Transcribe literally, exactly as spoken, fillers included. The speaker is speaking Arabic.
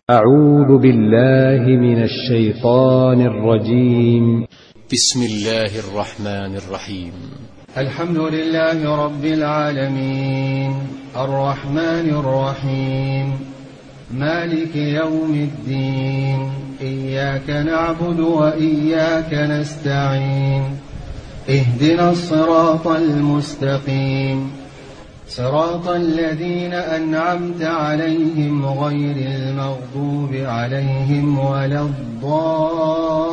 أعوذ بالله من الشيطان الرجيم. بسم الله الرحمن الرحيم. الحمد لله رب العالمين، الرحمن الرحيم، مالك يوم الدين، إياك نعبد وإياك نستعين، اهدنا الصراط المستقيم، صراط الذين أنعمت عليهم غير المغضوب عليهم ولا الضالين.